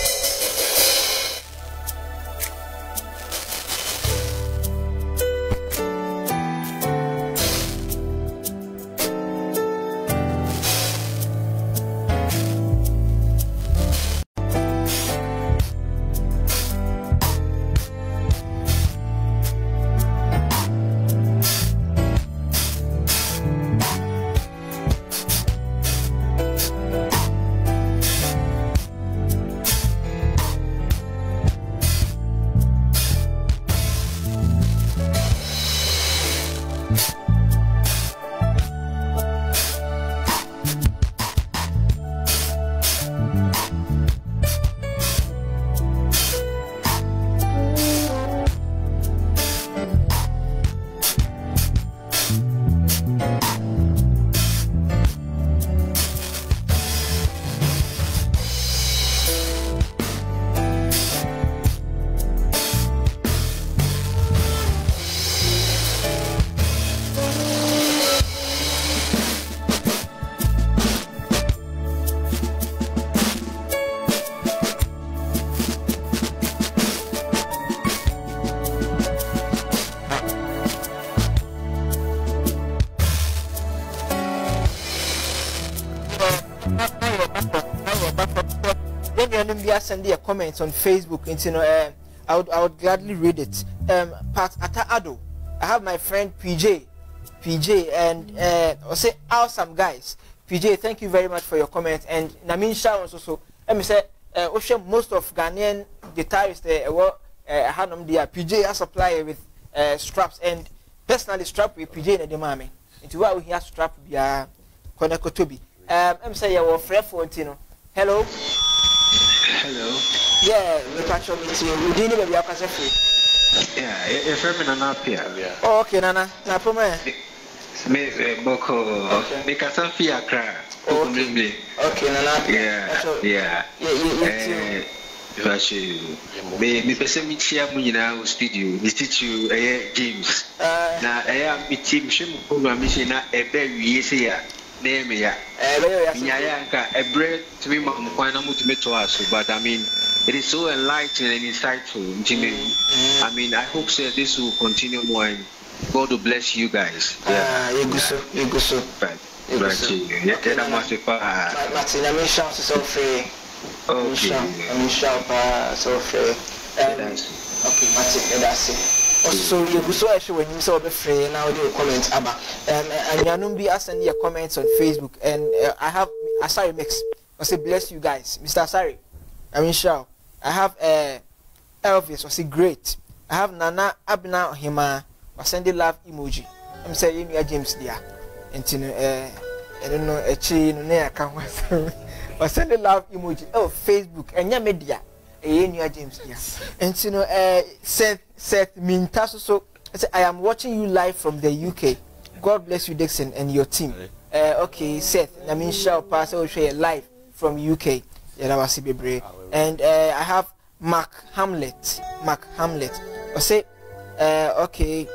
Send a comment on Facebook, and you know, uh, I would I would gladly read it. Um, Pat Ata Ado, I have my friend P J, P J, and uh, I'll say awesome guys. P J, thank you very much for your comment. And Namin Shah also. Let me say, uh, most of Ghanaian guitarists there, well, uh, had them there. P J has supplied with uh, straps, and personally strap with P J in the mami. Into what we have strap via Koneko Toby. Um, I'm saying, yeah, friend for you. Hello. Hello. Yeah, we catch up with you. We didn't even be a free. Yeah, if I'm in an app here. Oh, okay, Nana. Na poma. Me boko. Me kasa fi akra. Okay. Okay, Nana. Yeah. Yeah. Yeah, yeah. Vashi. Me me pese mi tia mu nyina o studio. Mi teach eh James. Na eh mi team shemu program mi na ebe wiye se ya. Name ya. Yeah, a to be but I mean, it is so enlightening and insightful, Jimmy. Mm-hmm. I mean, I hope so this will continue more and God will bless you guys. Yeah, you go so, you go so. Right, right. Yeah, that must be far. Martin, I'm in shout so free. Okay. I'm in shout so free. Okay, Martin, that's it. So you go so actually when you saw the free now do comments about um and Yanum be send your comments on Facebook and uh, I have Asari mix. I say bless you guys, Mister Asari. I mean shout. I have uh Elvis. I say great. I have Nana Abna Hima. I send the love emoji. I'm saying you James there. And you know uh I don't know a chain no near can I send the love emoji. Oh Facebook and your media. A James here. And you know uh Seth Seth Mintaso so I am watching you live from the U K. God bless you, Dixon, and your team. Uh, okay, Seth, I mean, shall pass over live from U K. Yeah, that was Bebre. And uh, I have Mark Hamlet. Mark Hamlet. I say, uh, okay,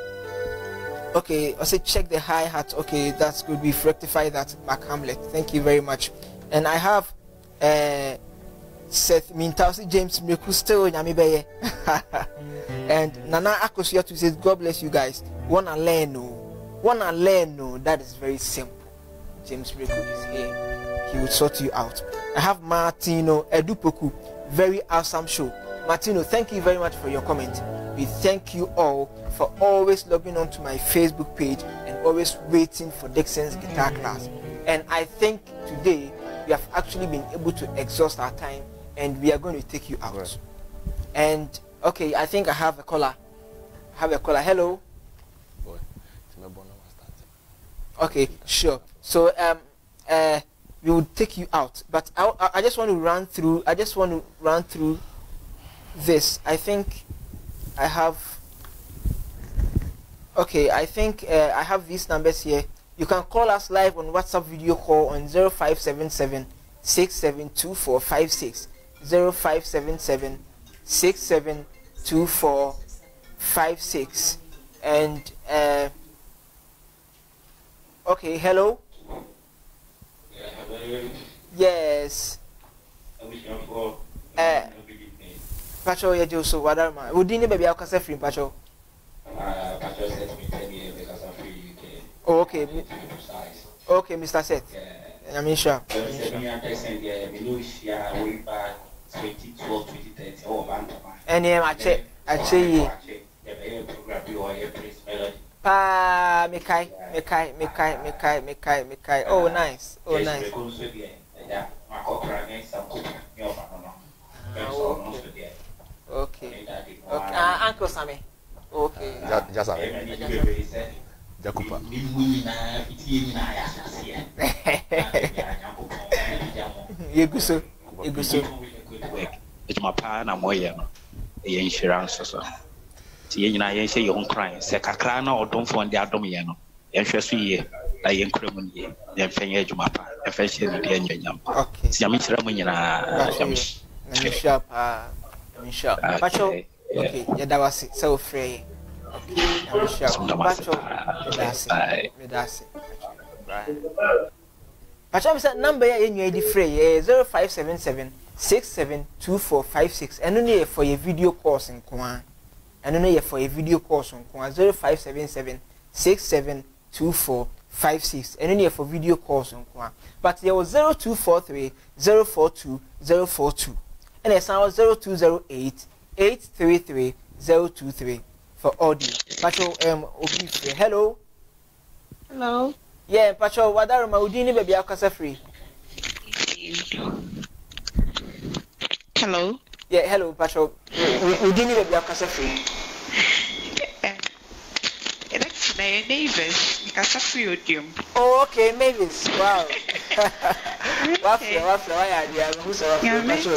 okay. I say, check the hi hat. Okay, that's good. We've rectified that, Mark Hamlet. Thank you very much. And I have uh, Seth Mintausi James Mreku still Nyamibeye. And Nana Akosiyatu says, God bless you guys. Wanna learn, no. Wanna learn, no. That is very simple. James Mreku is here. He will sort you out. I have Martino Edupoku. Very awesome show. Martino, thank you very much for your comment. We thank you all for always logging on to my Facebook page and always waiting for Dixon's guitar class. And I think today we have actually been able to exhaust our time and we are going to take you out. Right. And okay, I think I have a caller. I have a caller. Hello. Boy. Okay, sure. So um uh we will take you out, but I I just want to run through. I just want to run through this. I think I have. Okay, I think uh, I have these numbers here. You can call us live on WhatsApp video call on zero five seven seven, six seven two four five six, zero five seven seven, six seven two four five six, and uh, okay, hello. Yes. Uh, Pacho, yeah, Joe. So what am I? Would you baby? I'll cast a free Pacho. Pacho said me ten years because I'm free U K. Oh, okay. Okay, Mister Seth. Yeah. I'm sure. And yeah, I check. I check. Pa, Mekai, Mekai, Mekai, Mekai, Mekai, Mekai. Oh, nice. Oh, nice. Okay. Okay. Uh, Uncle Sammy. Okay. Just Jakupa. Yeguso. Yeguso. It's my pa na moye no. E insurance so. Ti yina yen say your crying. Se kakra na odom fo ndi adom ye no. Yen hwe so ye. Na yen kura mu ye. Yen fenye adwuma pa. E fa hye ni de anyanyam. Okay. Si am kira mu nyina. Am sharp. Am sharp. Pacho. Okay. Ya da wasi. So free. Okay. Am sharp. Pacho. That's it. That's it. Right. Pacho say number ya yen di free. zero five seven seven, six seven two four five six. And only for your video course in Kwan. And only for a video course on Kwan zero five seven seven, six seven two four five six. And only for video course on Kwan. But there was zero two four three, zero four two, zero four two. And it's now zero two zero eight, eight three three, zero two three for audio. Pacho, um, okay, hello. Hello. Yeah, Pacho, what are my Udini baby? I'll cast free. Hello. Yeah, hello, Pacho. We didn't even have casa free. That's my neighbors. Casa free odium. Oh, okay, Mavis. Wow. Waffle, waffle. Why are you? Who's a Pacho?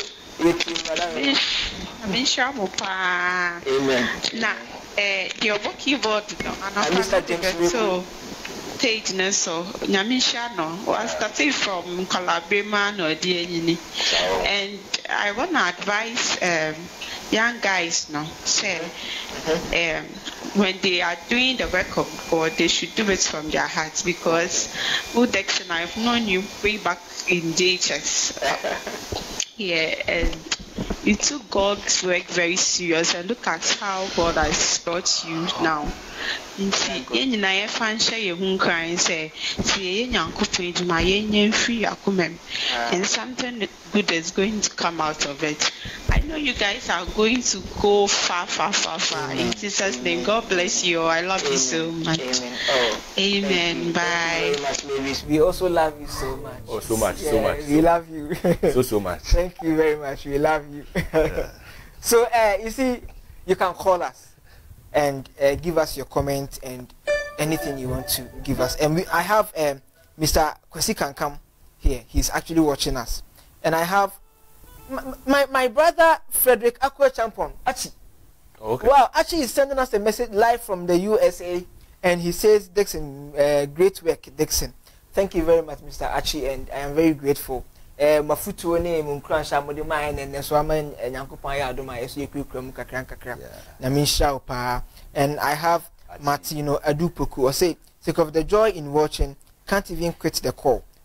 I'm in Shamopa. Amen. Now, eh, your keyboard. I'm Mister James. So. Stage so Nyamisha no was starting from Calabria or D N E. And I want to advise um, young guys no say um, when they are doing the work of God they should do it from their hearts, because Udexon I've known you way back in D H S. Yeah, and you took God's work very serious, and look at how God has brought you now. Nti na ye fan share ye hu kran say see ye nyankopon djuma ye nyen free akomam, and something good is going to come out of it. I know you guys are going to go far far far far. In Jesus name, God bless you. I love you so much. Amen. Oh, amen. Bye. We also love you so much. Oh, so much, yeah, so much. We love you. so so much. Thank you very much. We love you. Yeah. So uh, you see, you can call us and uh, give us your comment and anything you want to give us. And we, I have um, Mister Kwesi Kankam here. He's actually watching us. And I have my, my, my brother Frederick Akwe Champon, Achi. Okay. Wow, Achi is sending us a message live from the U S A. And he says, Dixon, uh, great work, Dixon. Thank you very much, Mister Achi, and I am very grateful. Mafutu ne munkransha modema and so amen nyankopon ya adoma yeso yekukram kakran kakra na minsha pa. And I have Martino Adupoku or say, sake of the joy in watching, can't even quit the call.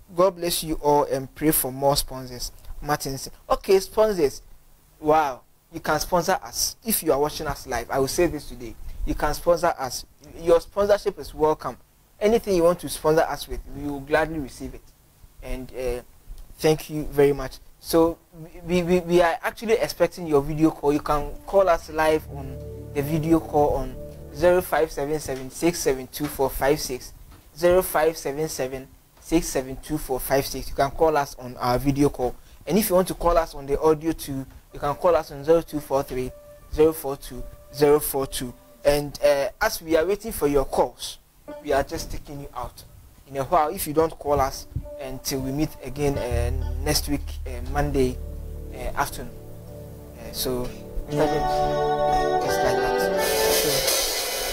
God bless you all and pray for more sponsors. Martin, okay, sponsors. Wow, you can sponsor us if you are watching us live. I will say this today. You can sponsor us. Your sponsorship is welcome. Anything you want to sponsor us with, we will gladly receive it. And uh, thank you very much. So we, we, we are actually expecting your video call. You can call us live on the video call on zero five seven seven, six seven two four five six, zero five seven seven, six seven two four five six. You can call us on our video call. And if you want to call us on the audio too, you can call us on zero two four three, zero four two, zero four two. And uh, as we are waiting for your calls, we are just taking you out. In a while, if you don't call us until we meet again uh, next week, uh, Monday uh, afternoon. Uh, so, Mister James, just like that. So,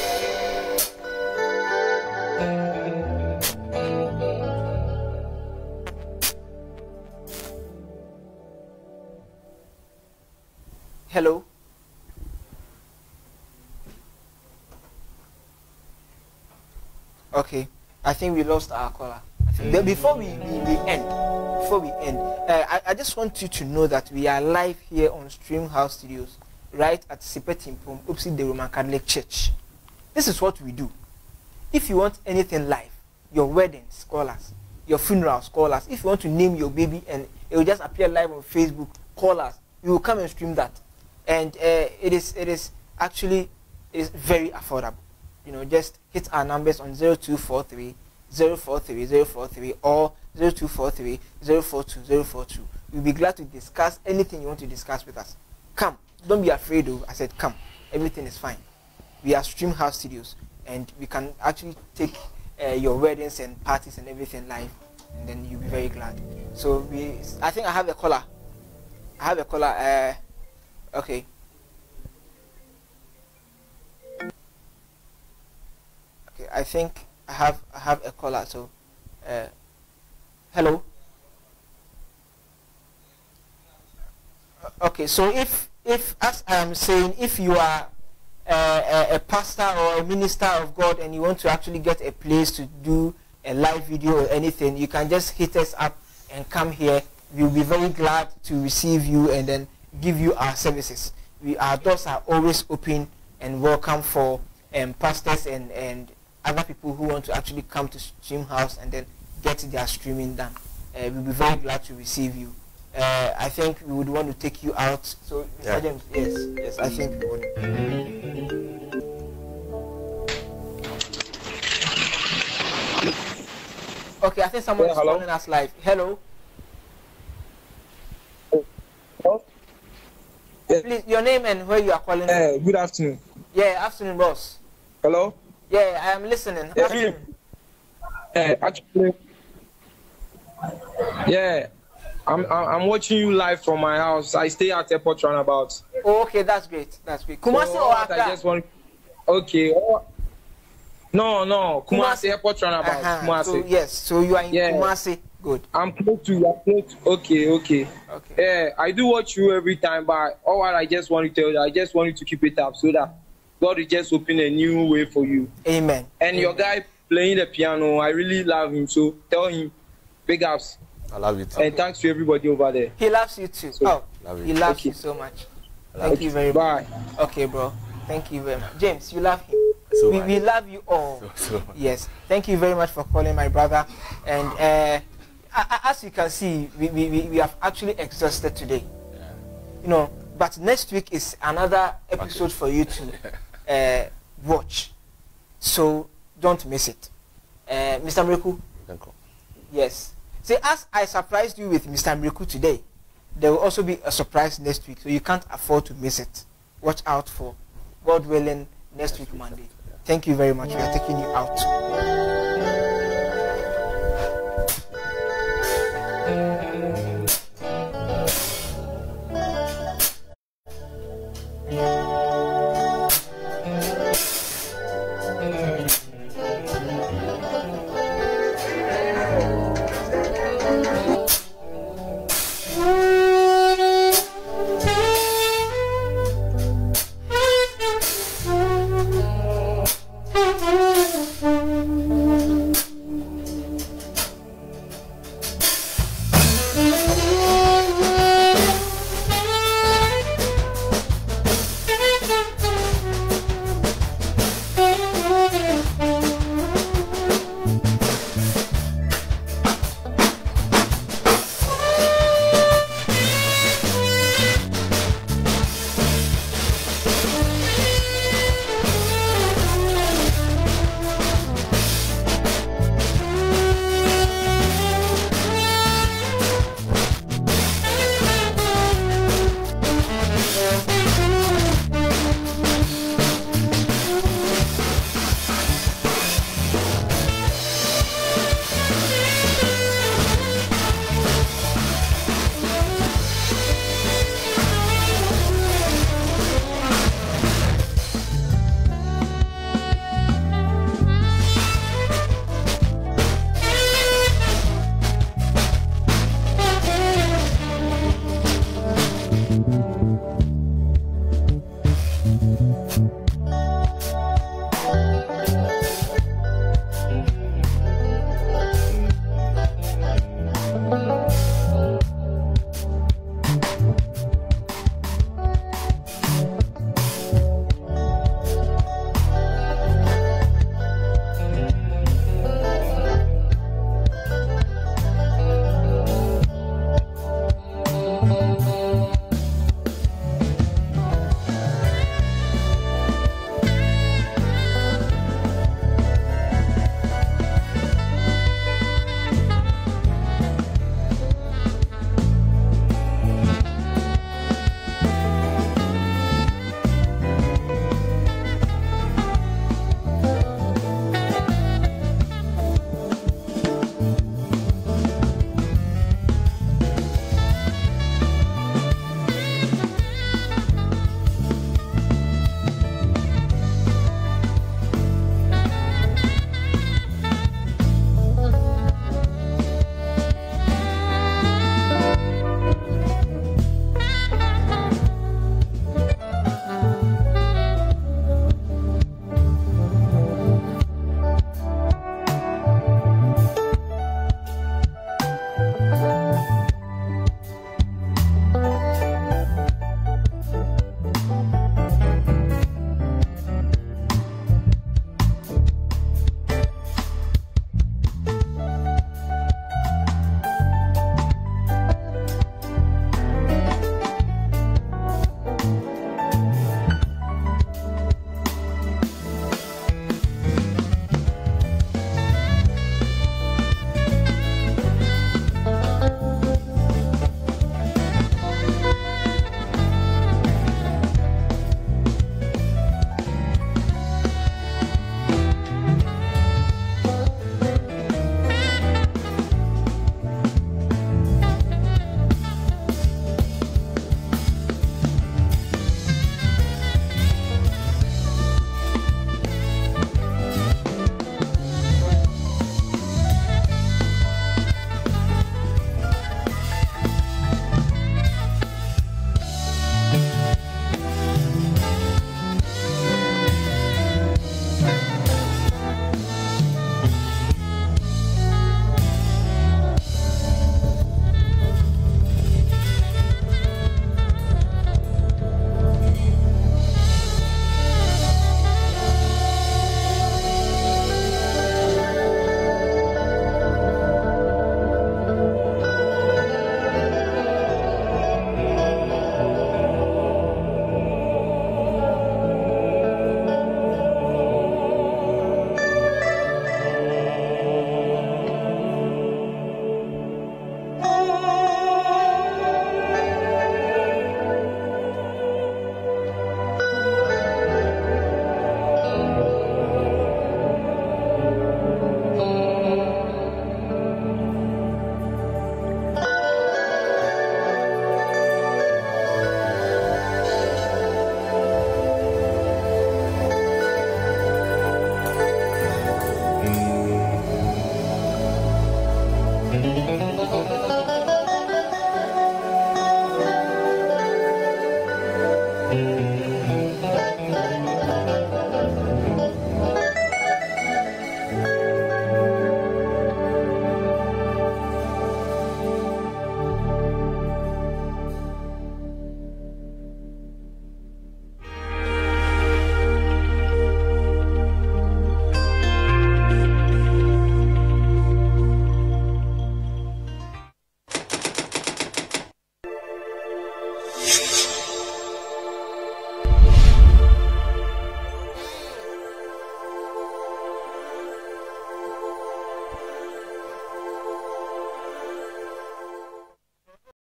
hello. Okay, I think we lost our caller. I think that before we, we, we end, before we end, uh, I, I just want you to know that we are live here on Stream House Studios, right at Sipetimpum, Upsi the Roman Catholic Church. This is what we do. If you want anything live, your weddings, call us. Your funerals, call us. If you want to name your baby and it will just appear live on Facebook, call us. We will come and stream that. And uh, it is it is actually is very affordable. You know, just hit our numbers on zero two four three, zero four three, zero four three or zero two four three, zero four two, zero four two. We'll be glad to discuss anything you want to discuss with us. Come. Don't be afraid of. I said come. Everything is fine. We are Stream House Studios and we can actually take uh, your weddings and parties and everything live, and then you'll be very glad. So we I think I have a caller. I have a caller. Uh, okay. Okay, I think I have I have a caller. So, uh, hello. Okay, so if if as I am saying, if you are uh, a, a pastor or a minister of God and you want to actually get a place to do a live video or anything, you can just hit us up and come here. We'll be very glad to receive you and then give you our services. We our doors are always open and welcome for um, pastors and and other people who want to actually come to Stream House and then get their streaming done. Uh, we'll be very glad to receive you. Uh, I think we would want to take you out. So, Mister Yeah. James, yes, yes, I think we would. Okay, I think someone yeah, is calling us live. Hello. Hello? Yeah. Please, your name and where you are calling. Hey, uh, good afternoon. Yeah, afternoon, boss. Hello? Yeah, I am listening. Yeah, afternoon. Hey, actually, yeah, I'm I'm watching you live from my house. I stay at Airport Runabout. Oh, okay, that's great. That's great. Kumasi so, or Accra? I just want. Okay. Oh. No, no, Kumasi, Kumasi Airport Runabout. Uh-huh. Kumasi. So, yes, so you are in yeah. Kumasi. Good. I'm close to you. I'm close to, okay, okay. Okay. Yeah, I do watch you every time, but all what I just want to tell you, I just want you to keep it up so that God will just open a new way for you. Amen. And Amen. Your guy playing the piano, I really love him. So tell him, big ups. I love you too. And thanks to everybody over there. He loves you too. So, oh, love he loves okay. you so much. Thank you very Bye. much. Bye. Okay, bro. Thank you very much. James, you love him. So we, we love you all. So, so yes. Thank you very much for calling, my brother. And uh, as you can see, we, we, we have actually exhausted today. Yeah. You know, but next week is another episode okay. for you to uh, watch. So don't miss it. Uh, Mister Miracle? Yes. See, as I surprised you with Mister Miracle today, there will also be a surprise next week. So you can't afford to miss it. Watch out for, God willing, next week Monday. Thank you very much. We are taking you out. Yeah.